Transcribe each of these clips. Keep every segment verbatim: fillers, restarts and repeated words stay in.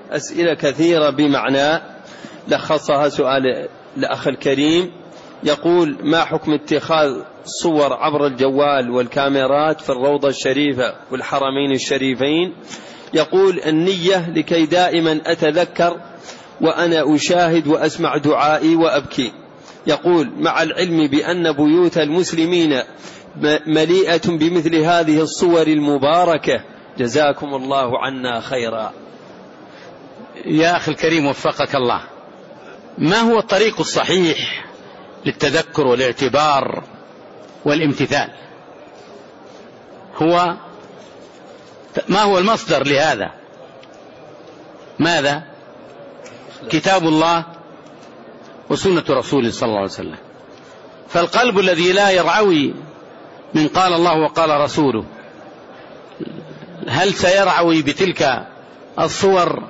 أسئلة كثيرة بمعنى لخصها سؤال الأخ الكريم. يقول: ما حكم اتخاذ صور عبر الجوال والكاميرات في الروضة الشريفة والحرمين الشريفين؟ يقول: النية لكي دائما أتذكر وأنا أشاهد وأسمع دعائي وأبكي. يقول: مع العلم بأن بيوت المسلمين مليئة بمثل هذه الصور المباركة، جزاكم الله عنا خيرا. يا أخي الكريم وفقك الله، ما هو الطريق الصحيح للتذكر والاعتبار والامتثال؟ هو ما هو المصدر لهذا؟ ماذا؟ كتاب الله وسنة رسوله صلى الله عليه وسلم. فالقلب الذي لا يرعوي من قال الله وقال رسوله، هل سيرعوي بتلك الصور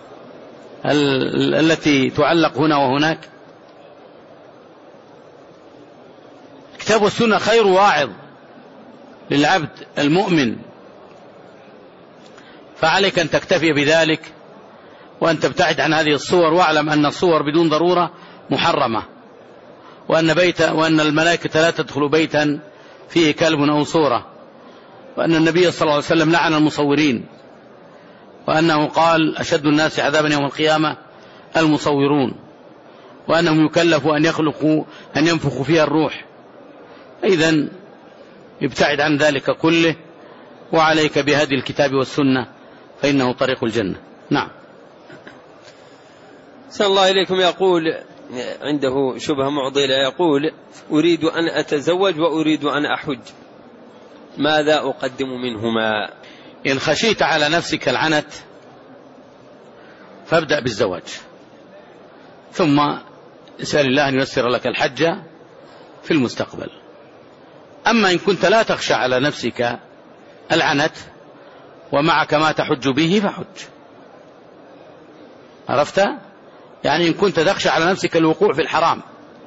التي تعلق هنا وهناك؟ الكتاب والسنة خير واعظ للعبد المؤمن، فعليك أن تكتفي بذلك وأن تبتعد عن هذه الصور، واعلم أن الصور بدون ضرورة محرمة، وأن, بيت وأن الملائكة لا تدخل بيتا فيه كلب أو صورة، وأن النبي صلى الله عليه وسلم لعن المصورين، وأنه قال: أشد الناس عذابا يوم القيامة المصورون، وأنهم يكلفوا أن يخلقوا أن ينفخوا فيها الروح. إذن ابتعد عن ذلك كله، وعليك بهدي الكتاب والسنة فإنه طريق الجنة. نعم. سأل الله إليكم. يقول عنده شبهة معضلة، يقول: أريد أن أتزوج وأريد أن أحج، ماذا أقدم منهما؟ إن خشيت على نفسك العنت فابدأ بالزواج، ثم اسأل الله أن ييسر لك الحج في المستقبل. أما إن كنت لا تخشى على نفسك العنت ومعك ما تحج به فحج. عرفت؟ يعني إن كنت تخشى على نفسك الوقوع في الحرام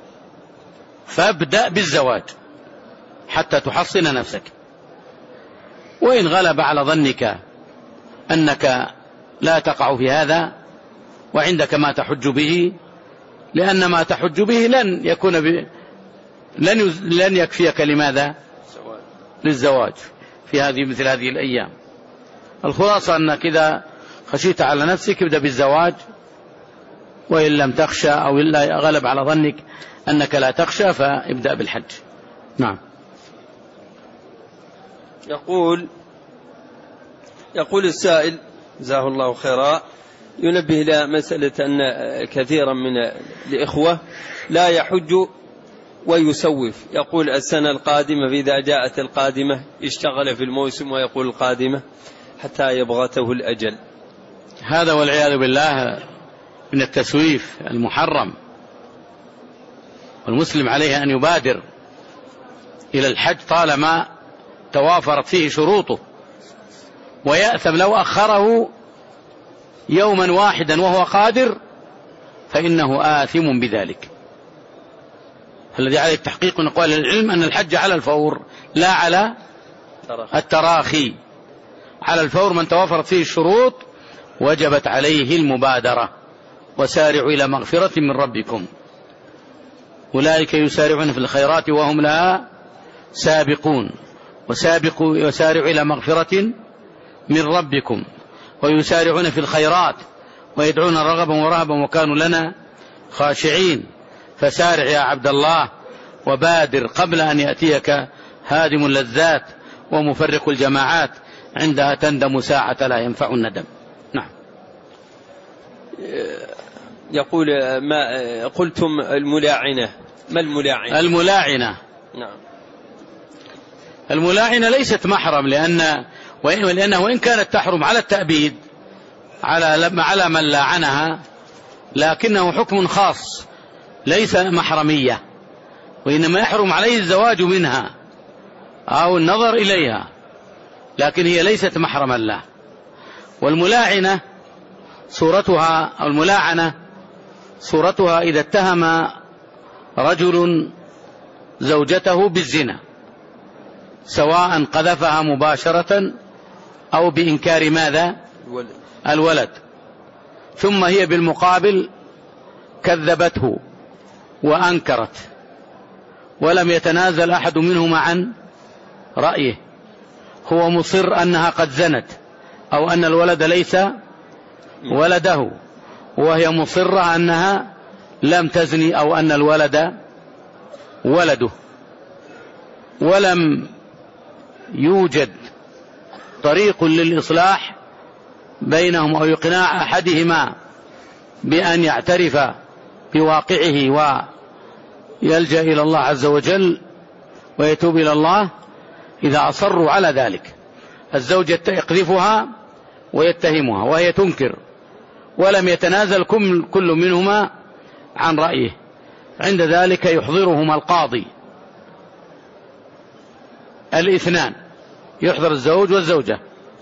فابدأ بالزواج حتى تحصن نفسك. وإن غلب على ظنك أنك لا تقع في هذا وعندك ما تحج به، لأن ما تحج به لن يكون ب... لن, يز... لن يكفيك لماذا؟ للزواج في هذه مثل هذه الأيام. الخلاصة أنك إذا خشيت على نفسك ابدأ بالزواج، وإن لم تخشى أو إلا غلب على ظنك أنك لا تخشى فابدأ بالحج. نعم. يقول يقول السائل جزاه الله خيرا، ينبه إلى مسألة أن كثيرا من الإخوة لا يحج ويسوف. يقول: السنة القادمة، فإذا جاءت القادمة اشتغل في الموسم ويقول القادمة حتى يبغته الأجل. هذا والعياذ بالله من التسويف المحرم، والمسلم عليه أن يبادر إلى الحج طالما توافرت فيه شروطه، ويأثم لو أخره يوما واحدا وهو قادر فإنه آثم بذلك. الذي عليه التحقيق من أقوال العلم أن الحج على الفور لا على التراخي. على الفور من توافرت فيه الشروط وجبت عليه المبادرة. وسارعوا إلى مغفرة من ربكم، أولئك يسارعون في الخيرات وهم لها سابقون. وسابقوا وسارعوا إلى مغفرة من ربكم ويسارعون في الخيرات ويدعون رغبا ورهبا وكانوا لنا خاشعين. فسارع يا عبد الله وبادر قبل أن يأتيك هادم اللذات ومفرق الجماعات، عندها تندم ساعة لا ينفع الندم. نعم. يقول: ما قلتم الملاعنة، ما الملاعنة؟ الملاعنة نعم. الملاعنة ليست محرم، لأن لأنه وإن كانت تحرم على التأبيد على على من لاعنها، لكنه حكم خاص ليس محرمية، وإنما يحرم عليه الزواج منها أو النظر إليها، لكن هي ليست محرما له. والملاعنة صورتها أو الملاعنة صورتها إذا اتهم رجل زوجته بالزنا، سواء قذفها مباشرة أو بإنكار ماذا؟ الولد. ثم هي بالمقابل كذبته وأنكرت ولم يتنازل أحد منهما عن رأيه، هو مصر أنها قد زنت أو أن الولد ليس ولده، وهي مصرة أنها لم تزني أو أن الولد ولده، ولم يوجد طريق للإصلاح بينهم أو إقناع أحدهما بأن يعترف بواقعه ويلجأ إلى الله عز وجل ويتوب إلى الله إذا أصروا على ذلك. الزوجة يقذفها ويتهمها وهي تنكر، ولم يتنازل كل منهما عن رأيه. عند ذلك يحضرهما القاضي الاثنان، يحضر الزوج والزوجة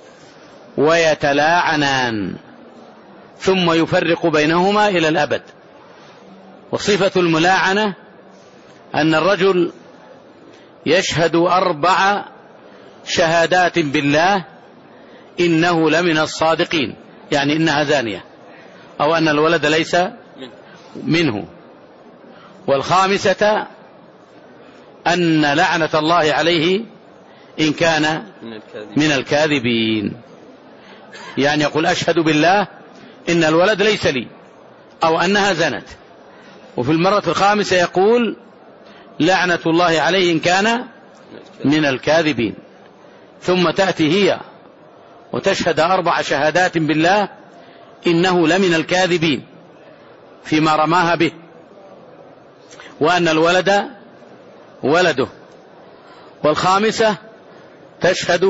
ويتلاعنان ثم يفرق بينهما إلى الأبد. وصفة الملاعنة أن الرجل يشهد أربع شهادات بالله إنه لمن الصادقين، يعني إنها زانية أو أن الولد ليس منه. والخامسة أن لعنة الله عليه إن كان من الكاذبين، يعني يقول أشهد بالله إن الولد ليس لي أو أنها زنت. وفي المرة الخامسة يقول لعنة الله عليه إن كان من الكاذبين. ثم تأتي هي وتشهد أربع شهادات بالله إنه لمن الكاذبين فيما رماها به، وأن الولد ولده. والخامسة تشهد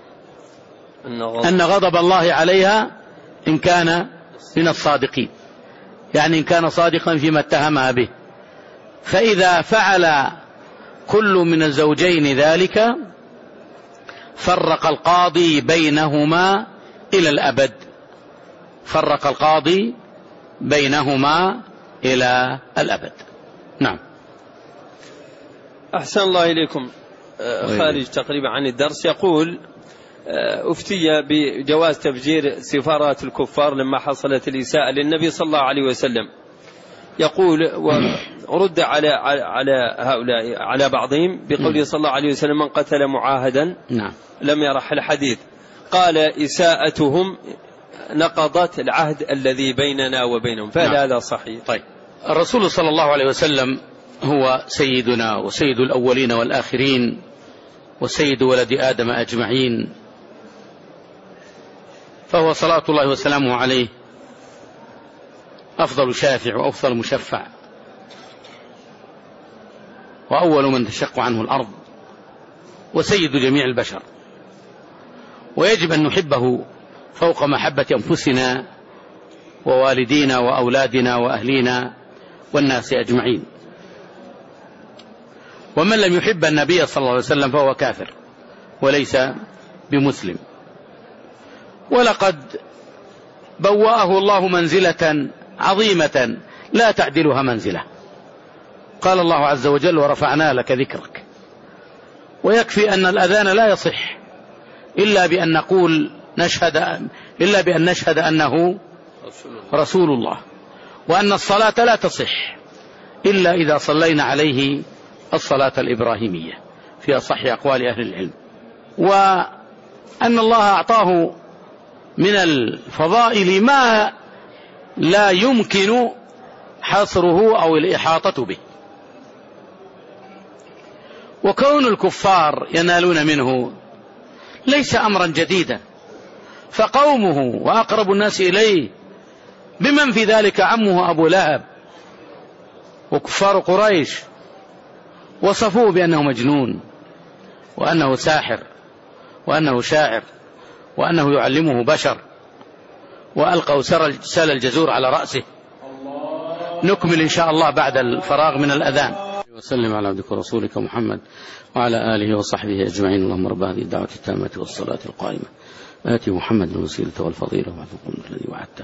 أن غضب الله عليها إن كان من الصادقين، يعني إن كان صادقا فيما اتهمها به. فإذا فعل كل من الزوجين ذلك فرق القاضي بينهما إلى الأبد، فرق القاضي بينهما إلى الأبد. نعم. أحسن الله إليكم. خارج تقريبا عن الدرس، يقول أفتي بجواز تفجير سفارات الكفار لما حصلت الإساءة للنبي صلى الله عليه وسلم. يقول ورد على على هؤلاء على بعضهم بقوله صلى الله عليه وسلم من قتل معاهدا نعم. لم يرح الحديث. قال إساءتهم نقضت العهد الذي بيننا وبينهم، فهل نعم. هذا صحيح؟ طيب، الرسول صلى الله عليه وسلم هو سيدنا وسيد الأولين والآخرين وسيد ولد آدم أجمعين، فهو صلاة الله وسلامه عليه أفضل شافع وأفضل مشفع وأول من تشق عنه الأرض وسيد جميع البشر، ويجب أن نحبه فوق محبة أنفسنا ووالدينا وأولادنا وأهلينا والناس أجمعين. ومن لم يحب النبي صلى الله عليه وسلم فهو كافر وليس بمسلم. ولقد بوأه الله منزلة عظيمة لا تعدلها منزلة، قال الله عز وجل ورفعنا لك ذكرك. ويكفي أن الأذان لا يصح إلا بأن نقول نشهد إلا بأن نشهد أنه رسول الله، وأن الصلاة لا تصح إلا إذا صلينا عليه الصلاة الإبراهيمية في أصح أقوال أهل العلم. وأن الله أعطاه من الفضائل ما لا يمكن حصره أو الإحاطة به. وكون الكفار ينالون منه ليس أمرا جديدا، فقومه وأقرب الناس إليه بمن في ذلك عمه أبو لهب وكفار قريش وصفوه بأنه مجنون وأنه ساحر وأنه شاعر وأنه يعلمه بشر، وألقوا سال الجزور على رأسه. نكمل إن شاء الله بعد الفراغ من الأذان. وسلم على عبدك ورسولك محمد وعلى آله وصحبه أجمعين. اللهم رب هذه الدعوة التامة والصلاة القائمة آتي محمد الوسيلة والفضيلة وبعد القوم الذي وعدته.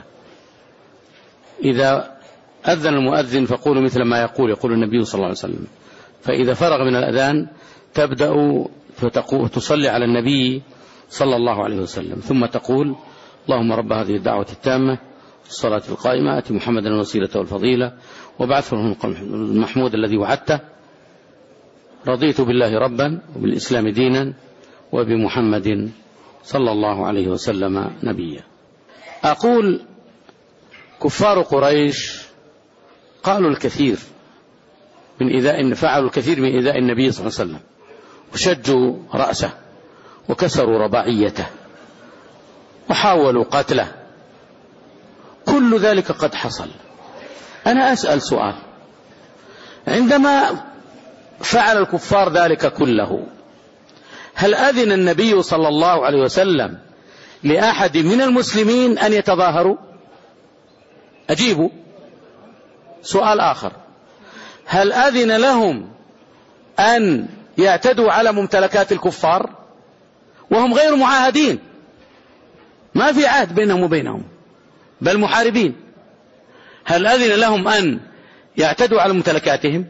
إذا أذن المؤذن فقولوا مثل ما يقول يقول النبي صلى الله عليه وسلم، فإذا فرغ من الأذان تبدأ تصلي على النبي صلى الله عليه وسلم، ثم تقول اللهم رب هذه الدعوة التامة الصلاة القائمة آت محمدا الوسيلة والفضيلة وابعثه المحمود الذي وعدته. رضيت بالله ربا وبالإسلام دينا وبمحمد صلى الله عليه وسلم نبيا. أقول كفار قريش قالوا الكثير من إيذاء، فعلوا الكثير من إيذاء النبي صلى الله عليه وسلم، وشجوا رأسه وكسروا رباعيته وحاولوا قتله. كل ذلك قد حصل. أنا أسأل سؤال: عندما فعل الكفار ذلك كله، هل أذن النبي صلى الله عليه وسلم لأحد من المسلمين أن يتظاهروا؟ أجيبوا. سؤال آخر: هل أذن لهم أن يعتدوا على ممتلكات الكفار وهم غير معاهدين؟ ما في عهد بينهم وبينهم، بل محاربين. هل أذن لهم أن يعتدوا على ممتلكاتهم؟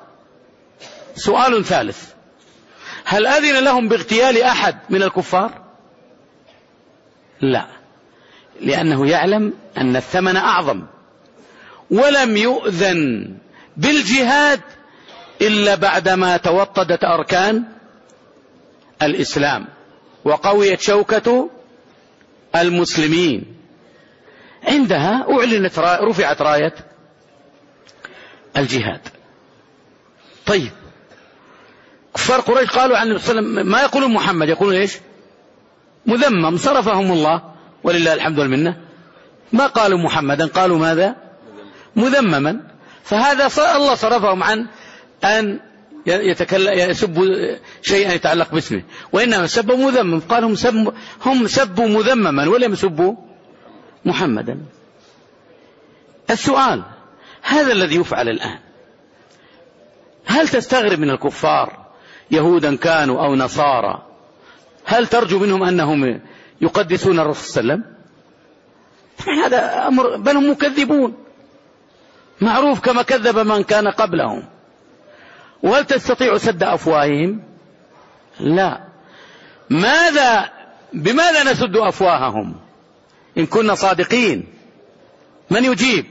سؤال ثالث: هل أذن لهم باغتيال أحد من الكفار؟ لا، لأنه يعلم أن الثمن أعظم. ولم يؤذن بالجهاد إلا بعدما توطدت أركان الإسلام وقويت شوكة المسلمين. عندها أعلنت رفعت راية الجهاد. طيب، كفار قريش قالوا عن النبي صلى الله عليه وسلم ما يقولون محمد، يقولون إيش؟ مذمم. صرفهم الله ولله الحمد والمنة. ما قالوا محمدا، قالوا ماذا؟ مذمما. فهذا الله صرفهم عن أن يتكلم يسبوا شيئا يتعلق باسمه، وإنما سبوا مذمم. قالوا هم سبوا, هم سبوا مذمما ولم يسبوا محمدا. السؤال: هذا الذي يفعل الآن، هل تستغرب من الكفار يهودا كانوا أو نصارى؟ هل ترجو منهم أنهم يقدسون الرسول صلى الله عليه وسلم؟ هذا أمر، بل هم مكذبون معروف كما كذب من كان قبلهم. وهل تستطيع سد أفواههم؟ لا. ماذا بماذا نسد أفواههم إن كنا صادقين؟ من يجيب؟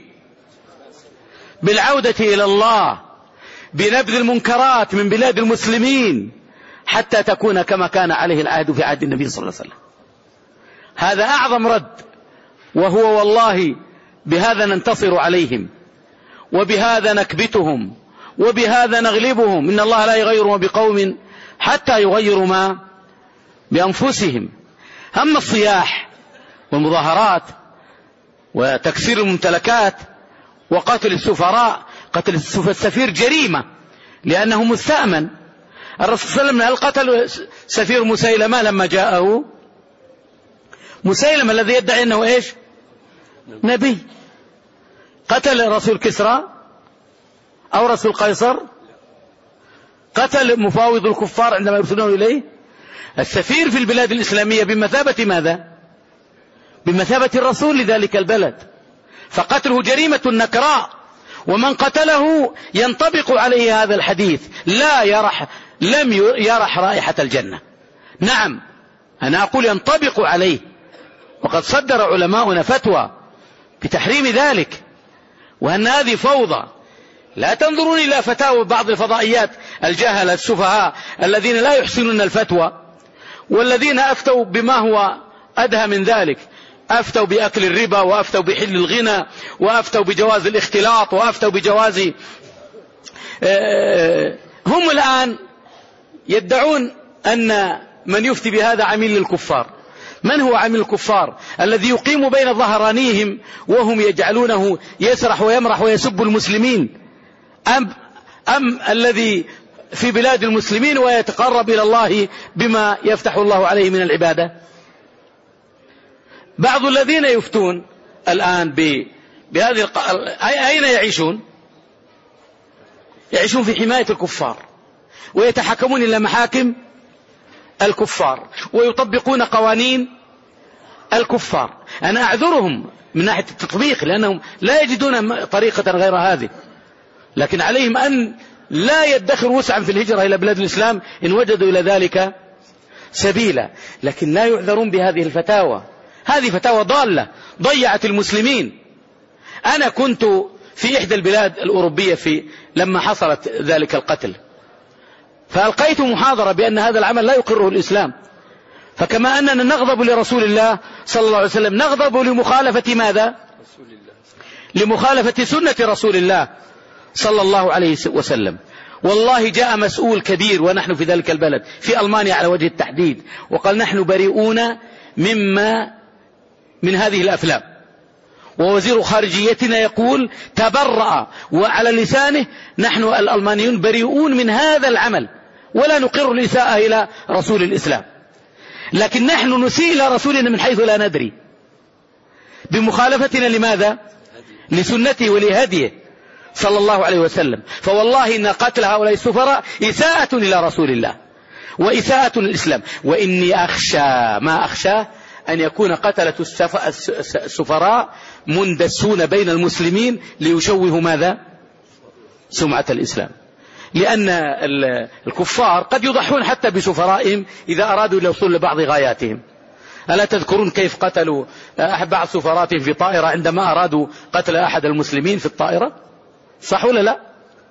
بالعودة إلى الله، بنبذ المنكرات من بلاد المسلمين حتى تكون كما كان عليه العهد في عهد النبي صلى الله عليه وسلم. هذا أعظم رد، وهو والله بهذا ننتصر عليهم، وبهذا نكبتهم، وبهذا نغلبهم. إن الله لا يغير ما بقوم حتى يغيروا ما بأنفسهم. أما الصياح والمظاهرات وتكسير الممتلكات وقتل السفراء، قتل السفير جريمة لأنه مستأمن. الرسول صلى الله عليه وسلم هل قتل سفير مسيلمة لما جاءه؟ مسيلمة الذي يدعي أنه إيش؟ نبي. قتل رسول كسرى أو رسول قيصر؟ قتل مفاوض الكفار عندما يرسلون إليه؟ السفير في البلاد الإسلامية بمثابة ماذا؟ بمثابة الرسول لذلك البلد. فقتله جريمة نكراء، ومن قتله ينطبق عليه هذا الحديث: لا يرح لم يرح رائحة الجنة. نعم، أنا أقول ينطبق عليه، وقد صدر علماؤنا فتوى بتحريم ذلك، وأن هذه فوضى. لا تنظرون إلى فتاوى بعض الفضائيات الجهلة السفهاء الذين لا يحسنون الفتوى، والذين أفتوا بما هو أدهى من ذلك. أفتوا بأكل الربا، وأفتوا بحل الغنى، وأفتوا بجواز الاختلاط، وأفتوا بجواز هم الآن يدعون أن من يفتي بهذا عميل للكفار. من هو عميل الكفار؟ الذي يقيم بين ظهرانيهم وهم يجعلونه يسرح ويمرح ويسب المسلمين، أم, أم الذي في بلاد المسلمين ويتقرب إلى الله بما يفتح الله عليه من العبادة؟ بعض الذين يفتون الآن بهذه الق... أين يعيشون؟ يعيشون في حماية الكفار، ويتحكمون إلى محاكم الكفار، ويطبقون قوانين الكفار. أنا أعذرهم من ناحية التطبيق لأنهم لا يجدون طريقة غير هذه، لكن عليهم أن لا يدخر وسعا في الهجرة إلى بلاد الإسلام إن وجدوا إلى ذلك سبيلا. لكن لا يعذرون بهذه الفتاوى. هذه فتاوى ضالة ضيعت المسلمين، أنا كنت في إحدى البلاد الأوروبية في لما حصلت ذلك القتل، فألقيت محاضرة بأن هذا العمل لا يقره الإسلام، فكما أننا نغضب لرسول الله صلى الله عليه وسلم نغضب لمخالفة ماذا؟ لمخالفة سنة رسول الله صلى الله عليه وسلم. والله جاء مسؤول كبير ونحن في ذلك البلد في ألمانيا على وجه التحديد وقال نحن بريئون مما من هذه الأفلام، ووزير خارجيتنا يقول تبرأ وعلى لسانه نحن الألمانيون بريئون من هذا العمل ولا نقر الإساءة إلى رسول الإسلام، لكن نحن نسيء إلى رسولنا من حيث لا ندري بمخالفتنا لماذا؟ لسنته ولهديه صلى الله عليه وسلم. فوالله إن قتل هؤلاء السفراء إساءة إلى رسول الله وإساءة للإسلام، وإني أخشى ما أخشى أن يكون قتلة السفراء مندسون بين المسلمين ليشوهوا ماذا؟ سمعة الإسلام، لأن الكفار قد يضحون حتى بسفرائهم إذا أرادوا الوصول لبعض غاياتهم. ألا تذكرون كيف قتلوا بعض سفراتهم في طائرة عندما أرادوا قتل أحد المسلمين في الطائرة؟ صح ولا لا؟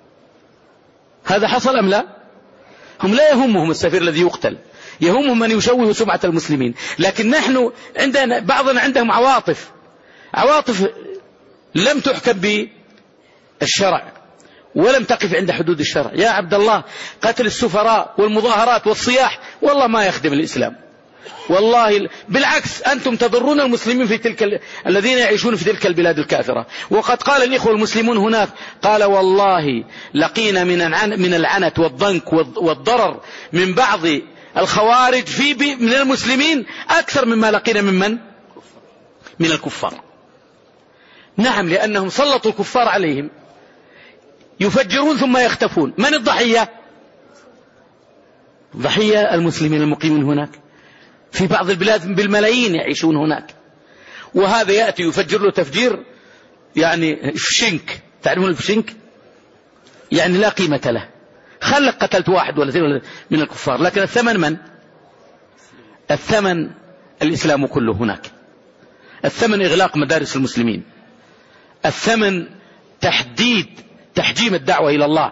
هذا حصل أم لا؟ هم لا يهمهم السفير الذي يقتل، يهمهم من يشوه سمعة المسلمين. لكن نحن عندنا بعضنا عندهم عواطف عواطف لم تحكم بالشرع ولم تقف عند حدود الشرع. يا عبد الله، قتل السفراء والمظاهرات والصياح والله ما يخدم الإسلام، والله بالعكس أنتم تضرون المسلمين في تلك ال... الذين يعيشون في تلك البلاد الكافرة. وقد قال الإخوة المسلمون هناك، قال والله لقينا من العن... من العنت والضنك والضرر من بعض الخوارج في ب... من المسلمين أكثر مما لقينا من من؟ من الكفار. نعم، لأنهم سلطوا الكفار عليهم يفجرون ثم يختفون. من الضحية؟ ضحية المسلمين المقيمين هناك في بعض البلاد بالملايين يعيشون هناك، وهذا يأتي يفجر له تفجير يعني فشنك، تعلمون الفشنك؟ يعني لا قيمة له، خلق قتلت واحد ولا اثنين من الكفار، لكن الثمن من؟ الثمن الإسلام كله هناك، الثمن إغلاق مدارس المسلمين، الثمن تحديد تحجيم الدعوة إلى الله.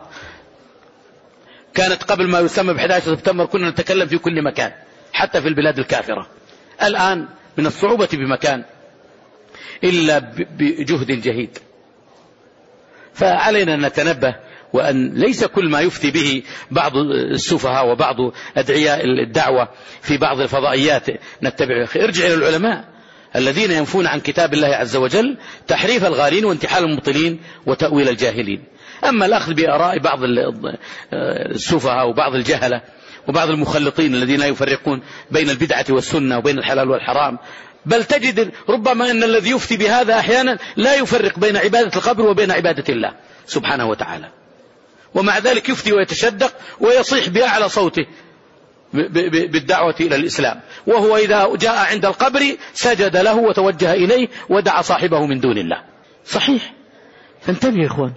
كانت قبل ما يسمى بأحد عشر سبتمبر كنا نتكلم في كل مكان حتى في البلاد الكافرة، الآن من الصعوبة بمكان إلا بجهد جهيد. فعلينا أن نتنبه، وأن ليس كل ما يفتي به بعض السفهاء وبعض أدعياء الدعوة في بعض الفضائيات نتبعه. ارجع إلى العلماء الذين ينفون عن كتاب الله عز وجل تحريف الغالين وانتحال المبطلين وتأويل الجاهلين. أما الأخذ بآراء بعض السفهاء وبعض الجهلة وبعض المخلطين الذين لا يفرقون بين البدعة والسنة وبين الحلال والحرام، بل تجد ربما أن الذي يفتي بهذا أحيانا لا يفرق بين عبادة القبر وبين عبادة الله سبحانه وتعالى، ومع ذلك يفتي ويتشدق ويصيح بأعلى صوته بالدعوة إلى الإسلام، وهو إذا جاء عند القبر سجد له وتوجه إليه ودعا صاحبه من دون الله. صحيح، فانتبه يا إخوان،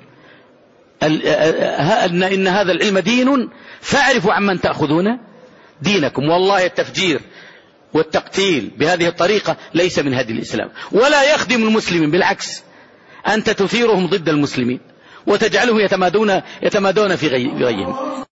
إن هذا العلم دين فاعرفوا عمن تأخذون دينكم. والله التفجير والتقتيل بهذه الطريقة ليس من هدي الإسلام ولا يخدم المسلمين، بالعكس أنت تثيرهم ضد المسلمين وتجعلهم يتمادون يتمادون في غيهم.